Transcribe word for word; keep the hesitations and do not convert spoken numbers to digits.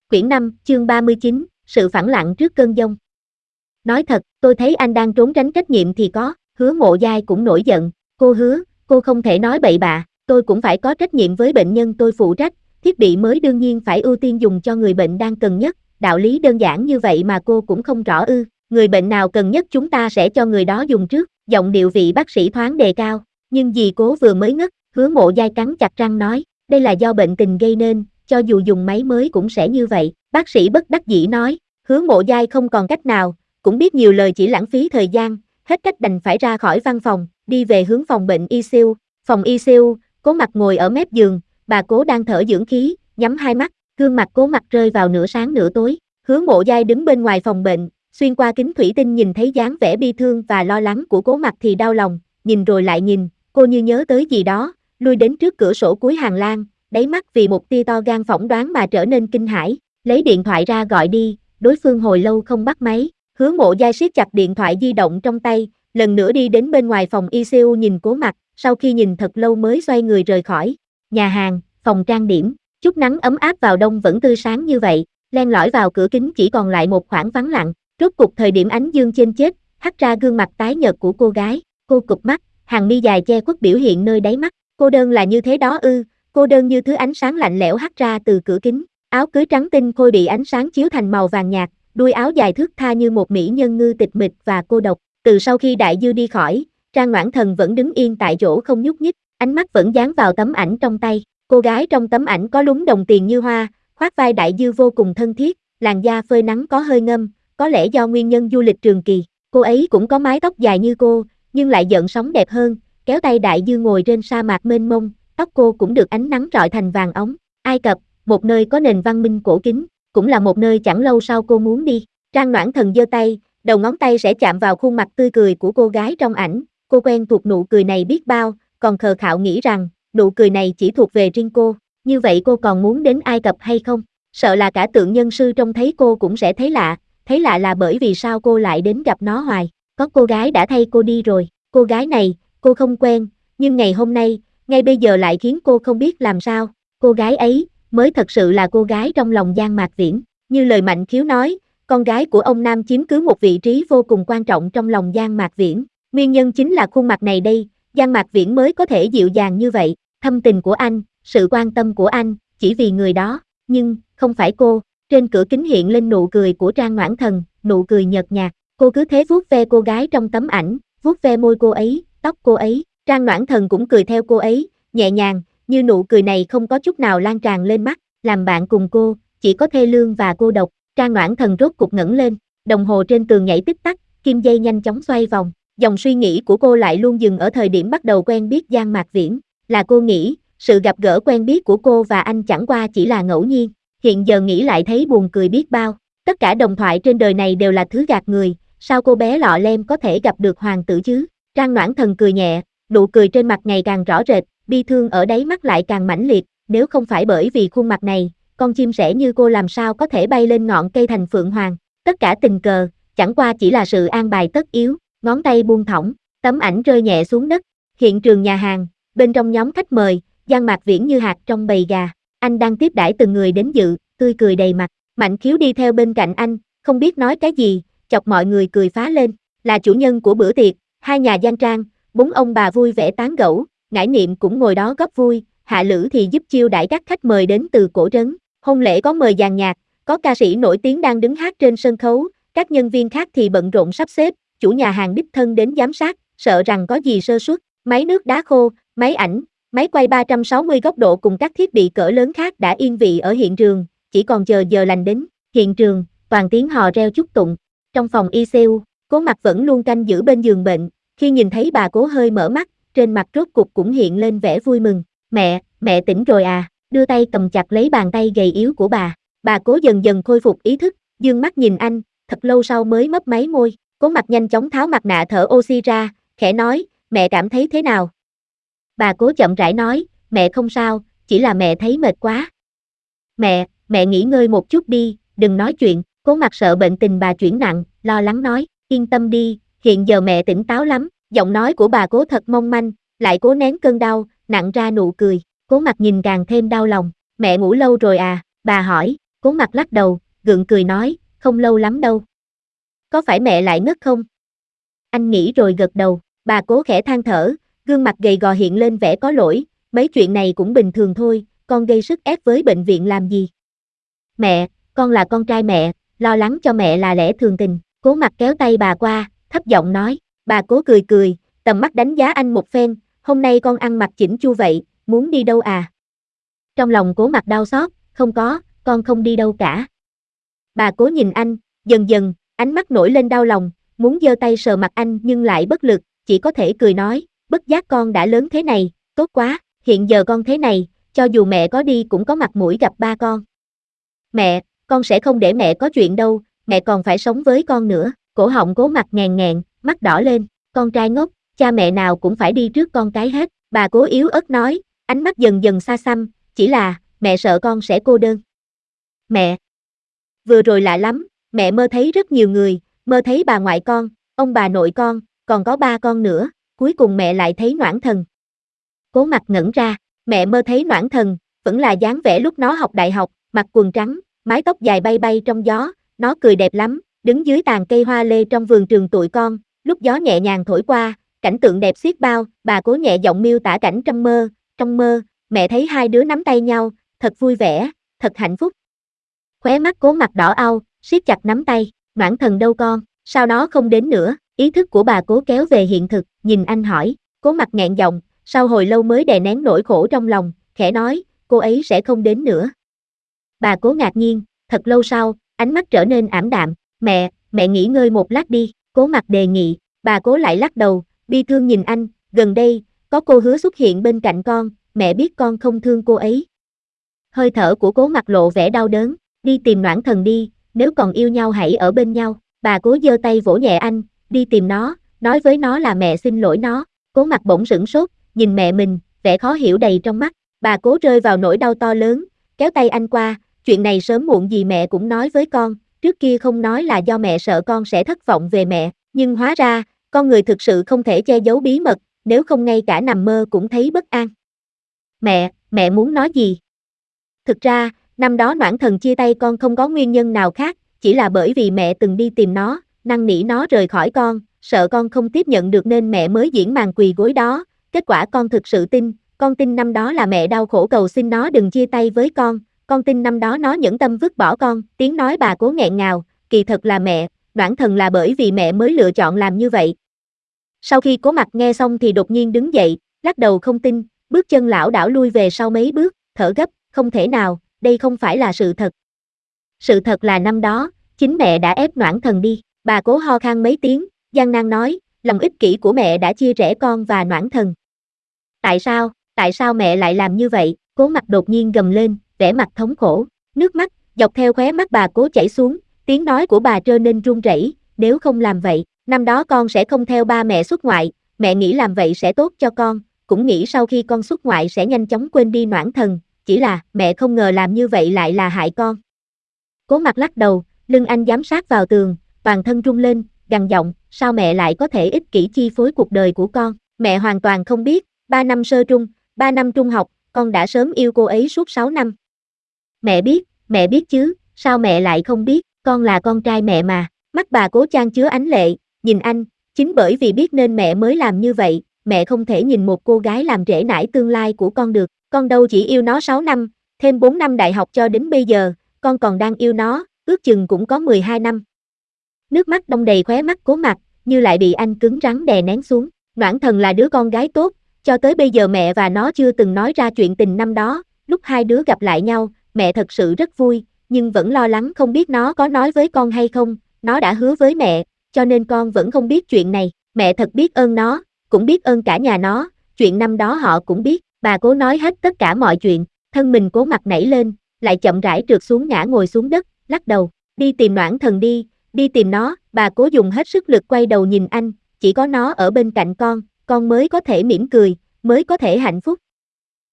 Quyển năm, chương ba mươi chín, sự phẳng lặng trước cơn giông. Nói thật, tôi thấy anh đang trốn tránh trách nhiệm thì có, Hứa Mộ Giai cũng nổi giận, cô Hứa, cô không thể nói bậy bạ, tôi cũng phải có trách nhiệm với bệnh nhân tôi phụ trách, thiết bị mới đương nhiên phải ưu tiên dùng cho người bệnh đang cần nhất, đạo lý đơn giản như vậy mà cô cũng không rõ ư, người bệnh nào cần nhất chúng ta sẽ cho người đó dùng trước, giọng điệu vị bác sĩ thoáng đề cao, nhưng dì Cố vừa mới ngất, Hứa Mộ Giai cắn chặt răng nói, đây là do bệnh tình gây nên, cho dù dùng máy mới cũng sẽ như vậy, bác sĩ bất đắc dĩ nói, Hứa Mộ Giai không còn cách nào, cũng biết nhiều lời chỉ lãng phí thời gian, hết cách đành phải ra khỏi văn phòng, đi về hướng phòng bệnh i xê u, phòng i xê u, Cố Mặc ngồi ở mép giường, bà Cố đang thở dưỡng khí, nhắm hai mắt, gương mặt Cố Mặc rơi vào nửa sáng nửa tối, Hứa Mộ Giai đứng bên ngoài phòng bệnh, xuyên qua kính thủy tinh nhìn thấy dáng vẻ bi thương và lo lắng của Cố Mặc thì đau lòng, nhìn rồi lại nhìn, cô như nhớ tới gì đó, lui đến trước cửa sổ cuối hành lang, đáy mắt vì một tia to gan phỏng đoán mà trở nên kinh hãi, lấy điện thoại ra gọi đi, đối phương hồi lâu không bắt máy, Hứa Mộ Giai siết chặt điện thoại di động trong tay, lần nữa đi đến bên ngoài phòng i xê u nhìn Cố Mặc, sau khi nhìn thật lâu mới xoay người rời khỏi, nhà hàng, phòng trang điểm, chút nắng ấm áp vào đông vẫn tươi sáng như vậy, len lỏi vào cửa kính chỉ còn lại một khoảng vắng lặng, rốt cục thời điểm ánh dương trên chết, hắt ra gương mặt tái nhợt của cô gái, cô cụp mắt, hàng mi dài che khuất biểu hiện nơi đáy mắt, cô đơn là như thế đó ư? Cô đơn như thứ ánh sáng lạnh lẽo hắt ra từ cửa kính, áo cưới trắng tinh khôi bị ánh sáng chiếu thành màu vàng nhạt, đuôi áo dài thướt tha như một mỹ nhân ngư tịch mịch và cô độc. Từ sau khi Đại Dư đi khỏi, Trang Noãn Thần vẫn đứng yên tại chỗ không nhúc nhích, ánh mắt vẫn dán vào tấm ảnh trong tay. Cô gái trong tấm ảnh có lúm đồng tiền như hoa, khoác vai Đại Dư vô cùng thân thiết, làn da phơi nắng có hơi ngâm, có lẽ do nguyên nhân du lịch trường kỳ. Cô ấy cũng có mái tóc dài như cô, nhưng lại gợn sóng đẹp hơn, kéo tay Đại Dư ngồi trên sa mạc mênh mông. Tóc cô cũng được ánh nắng rọi thành vàng óng. Ai Cập, một nơi có nền văn minh cổ kính, cũng là một nơi chẳng lâu sau cô muốn đi. Trang Noãn Thần giơ tay, đầu ngón tay sẽ chạm vào khuôn mặt tươi cười của cô gái trong ảnh. Cô quen thuộc nụ cười này biết bao, còn khờ khạo nghĩ rằng nụ cười này chỉ thuộc về riêng cô. Như vậy cô còn muốn đến Ai Cập hay không? Sợ là cả tượng nhân sư trông thấy cô cũng sẽ thấy lạ. Thấy lạ là bởi vì sao cô lại đến gặp nó hoài. Có cô gái đã thay cô đi rồi. Cô gái này, cô không quen, nhưng ngày hôm nay, ngay bây giờ lại khiến cô không biết làm sao, cô gái ấy, mới thật sự là cô gái trong lòng Giang Mạc Viễn, như lời Mạnh Khiếu nói, con gái của ông Nam chiếm cứ một vị trí vô cùng quan trọng trong lòng Giang Mạc Viễn, nguyên nhân chính là khuôn mặt này đây, Giang Mạc Viễn mới có thể dịu dàng như vậy, thâm tình của anh, sự quan tâm của anh, chỉ vì người đó, nhưng, không phải cô, trên cửa kính hiện lên nụ cười của Trang Noãn Thần, nụ cười nhợt nhạt, cô cứ thế vuốt ve cô gái trong tấm ảnh, vuốt ve môi cô ấy, tóc cô ấy. Trang Noãn Thần cũng cười theo cô ấy, nhẹ nhàng, như nụ cười này không có chút nào lan tràn lên mắt, làm bạn cùng cô, chỉ có thê lương và cô độc. Trang Noãn Thần rốt cục ngẩng lên, đồng hồ trên tường nhảy tích tắc, kim dây nhanh chóng xoay vòng, dòng suy nghĩ của cô lại luôn dừng ở thời điểm bắt đầu quen biết Giang Mạc Viễn, là cô nghĩ, sự gặp gỡ quen biết của cô và anh chẳng qua chỉ là ngẫu nhiên, hiện giờ nghĩ lại thấy buồn cười biết bao, tất cả đồng thoại trên đời này đều là thứ gạt người, sao cô bé lọ lem có thể gặp được hoàng tử chứ? Trang Noãn Thần cười nhẹ, nụ cười trên mặt ngày càng rõ rệt, bi thương ở đáy mắt lại càng mãnh liệt, nếu không phải bởi vì khuôn mặt này, con chim sẻ như cô làm sao có thể bay lên ngọn cây thành phượng hoàng, tất cả tình cờ, chẳng qua chỉ là sự an bài tất yếu, ngón tay buông thõng, tấm ảnh rơi nhẹ xuống đất, hiện trường nhà hàng, bên trong nhóm khách mời, Giang Mạc Viễn như hạt trong bầy gà, anh đang tiếp đãi từng người đến dự, tươi cười đầy mặt, Mạnh Khiếu đi theo bên cạnh anh, không biết nói cái gì, chọc mọi người cười phá lên, là chủ nhân của bữa tiệc, hai nhà Giang Trang, bốn ông bà vui vẻ tán gẫu, Ngải Niệm cũng ngồi đó góp vui, Hạ Lữ thì giúp chiêu đãi các khách mời đến từ cổ trấn. Hôn lễ có mời dàn nhạc, có ca sĩ nổi tiếng đang đứng hát trên sân khấu, các nhân viên khác thì bận rộn sắp xếp, chủ nhà hàng đích thân đến giám sát, sợ rằng có gì sơ suất, máy nước đá khô, máy ảnh, máy quay ba trăm sáu mươi góc độ cùng các thiết bị cỡ lớn khác đã yên vị ở hiện trường, chỉ còn chờ giờ lành đến. Hiện trường, toàn tiếng hò reo chúc tụng. Trong phòng i xê u, Cố Mặc vẫn luôn canh giữ bên giường bệnh. Khi nhìn thấy bà Cố hơi mở mắt, trên mặt rốt cục cũng hiện lên vẻ vui mừng. Mẹ, mẹ tỉnh rồi à, đưa tay cầm chặt lấy bàn tay gầy yếu của bà. Bà Cố dần dần khôi phục ý thức, dương mắt nhìn anh, thật lâu sau mới mấp máy môi. Cố Mặc nhanh chóng tháo mặt nạ thở oxy ra, khẽ nói, mẹ cảm thấy thế nào? Bà Cố chậm rãi nói, mẹ không sao, chỉ là mẹ thấy mệt quá. Mẹ, mẹ nghỉ ngơi một chút đi, đừng nói chuyện. Cố Mặc sợ bệnh tình bà chuyển nặng, lo lắng nói, yên tâm đi, hiện giờ mẹ tỉnh táo lắm. Giọng nói của bà Cố thật mong manh, lại cố nén cơn đau, nặn ra nụ cười. Cố Mặc nhìn càng thêm đau lòng, mẹ ngủ lâu rồi à, bà hỏi, Cố Mặc lắc đầu, gượng cười nói, không lâu lắm đâu. Có phải mẹ lại ngất không? Anh nghĩ rồi gật đầu, bà Cố khẽ than thở, gương mặt gầy gò hiện lên vẻ có lỗi, mấy chuyện này cũng bình thường thôi, con gây sức ép với bệnh viện làm gì? Mẹ, con là con trai mẹ, lo lắng cho mẹ là lẽ thường tình. Cố Mặc kéo tay bà qua, thấp giọng nói, bà Cố cười cười, tầm mắt đánh giá anh một phen, hôm nay con ăn mặc chỉnh chu vậy, muốn đi đâu à? Trong lòng Cố Mặc đau xót, không có, con không đi đâu cả. Bà Cố nhìn anh, dần dần, ánh mắt nổi lên đau lòng, muốn giơ tay sờ mặt anh nhưng lại bất lực, chỉ có thể cười nói, bất giác con đã lớn thế này, tốt quá, hiện giờ con thế này, cho dù mẹ có đi cũng có mặt mũi gặp ba con. Mẹ, con sẽ không để mẹ có chuyện đâu, mẹ còn phải sống với con nữa. Cổ họng Cố Mặc nghèn nghẹn, mắt đỏ lên, con trai ngốc, cha mẹ nào cũng phải đi trước con cái hết. Bà Cố yếu ớt nói, ánh mắt dần dần xa xăm, chỉ là, mẹ sợ con sẽ cô đơn. Mẹ, vừa rồi lạ lắm, mẹ mơ thấy rất nhiều người, mơ thấy bà ngoại con, ông bà nội con, còn có ba con nữa, cuối cùng mẹ lại thấy Noãn Thần. Cố Mặc ngẩn ra, mẹ mơ thấy Noãn Thần, vẫn là dáng vẻ lúc nó học đại học, mặc quần trắng, mái tóc dài bay bay trong gió, nó cười đẹp lắm, đứng dưới tàn cây hoa lê trong vườn trường tụi con, lúc gió nhẹ nhàng thổi qua, cảnh tượng đẹp xiết bao, bà Cố nhẹ giọng miêu tả cảnh trong mơ, trong mơ, mẹ thấy hai đứa nắm tay nhau, thật vui vẻ, thật hạnh phúc. Khóe mắt Cố Mặc đỏ au, siết chặt nắm tay, Noãn Thần đâu con, sao nó không đến nữa? Ý thức của bà Cố kéo về hiện thực, nhìn anh hỏi, Cố Mặc nghẹn giọng, sau hồi lâu mới đè nén nỗi khổ trong lòng, khẽ nói, cô ấy sẽ không đến nữa. Bà Cố ngạc nhiên, thật lâu sau, ánh mắt trở nên ảm đạm, mẹ, mẹ nghỉ ngơi một lát đi, Cố Mặc đề nghị, bà Cố lại lắc đầu, bi thương nhìn anh, gần đây, có cô Hứa xuất hiện bên cạnh con, mẹ biết con không thương cô ấy. Hơi thở của Cố Mặc lộ vẻ đau đớn, đi tìm Noãn Thần đi, nếu còn yêu nhau hãy ở bên nhau, bà Cố giơ tay vỗ nhẹ anh, đi tìm nó, nói với nó là mẹ xin lỗi nó. Cố Mặc bỗng sửng sốt, nhìn mẹ mình, vẻ khó hiểu đầy trong mắt, bà Cố rơi vào nỗi đau to lớn, kéo tay anh qua, chuyện này sớm muộn gì mẹ cũng nói với con, trước kia không nói là do mẹ sợ con sẽ thất vọng về mẹ, nhưng hóa ra, con người thực sự không thể che giấu bí mật, nếu không ngay cả nằm mơ cũng thấy bất an. Mẹ, mẹ muốn nói gì? Thực ra, năm đó Noãn Thần chia tay con không có nguyên nhân nào khác, chỉ là bởi vì mẹ từng đi tìm nó, năn nỉ nó rời khỏi con, sợ con không tiếp nhận được nên mẹ mới diễn màn quỳ gối đó, kết quả con thực sự tin, con tin năm đó là mẹ đau khổ cầu xin nó đừng chia tay với con, con tin năm đó nó nhẫn tâm vứt bỏ con, tiếng nói bà Cố nghẹn ngào, kỳ thật là mẹ, Noãn Thần là bởi vì mẹ mới lựa chọn làm như vậy. Sau khi Cố Mặc nghe xong thì đột nhiên đứng dậy, lắc đầu không tin, bước chân lảo đảo lui về sau mấy bước, thở gấp, không thể nào, đây không phải là sự thật. Sự thật là năm đó, chính mẹ đã ép Noãn Thần đi, bà Cố ho khan mấy tiếng, gian nan nói, lòng ích kỷ của mẹ đã chia rẽ con và Noãn Thần. Tại sao, tại sao mẹ lại làm như vậy? Cố Mặc đột nhiên gầm lên, vẻ mặt thống khổ, nước mắt, dọc theo khóe mắt bà Cố chảy xuống, tiếng nói của bà trở nên run rẩy, nếu không làm vậy, năm đó con sẽ không theo ba mẹ xuất ngoại, mẹ nghĩ làm vậy sẽ tốt cho con, cũng nghĩ sau khi con xuất ngoại sẽ nhanh chóng quên đi Noãn Thần, chỉ là mẹ không ngờ làm như vậy lại là hại con. Cố Mặc lắc đầu, lưng anh giám sát vào tường, toàn thân run lên, gằn giọng, sao mẹ lại có thể ích kỷ chi phối cuộc đời của con, mẹ hoàn toàn không biết, ba năm sơ trung, ba năm trung học, con đã sớm yêu cô ấy suốt sáu năm. Mẹ biết, mẹ biết chứ, sao mẹ lại không biết, con là con trai mẹ mà, mắt bà Cố chan chứa ánh lệ, nhìn anh, chính bởi vì biết nên mẹ mới làm như vậy, mẹ không thể nhìn một cô gái làm trễ nải tương lai của con được, con đâu chỉ yêu nó sáu năm, thêm bốn năm đại học cho đến bây giờ, con còn đang yêu nó, ước chừng cũng có mười hai năm. Nước mắt đong đầy khóe mắt Cố Mặc, như lại bị anh cứng rắn đè nén xuống, Noãn Thần là đứa con gái tốt, cho tới bây giờ mẹ và nó chưa từng nói ra chuyện tình năm đó, lúc hai đứa gặp lại nhau, mẹ thật sự rất vui, nhưng vẫn lo lắng không biết nó có nói với con hay không, nó đã hứa với mẹ, cho nên con vẫn không biết chuyện này, mẹ thật biết ơn nó, cũng biết ơn cả nhà nó, chuyện năm đó họ cũng biết, bà Cố nói hết tất cả mọi chuyện, thân mình Cố Mặc nảy lên, lại chậm rãi trượt xuống ngã ngồi xuống đất, lắc đầu, đi tìm Noãn Thần đi, đi tìm nó, bà Cố dùng hết sức lực quay đầu nhìn anh, chỉ có nó ở bên cạnh con, con mới có thể mỉm cười, mới có thể hạnh phúc.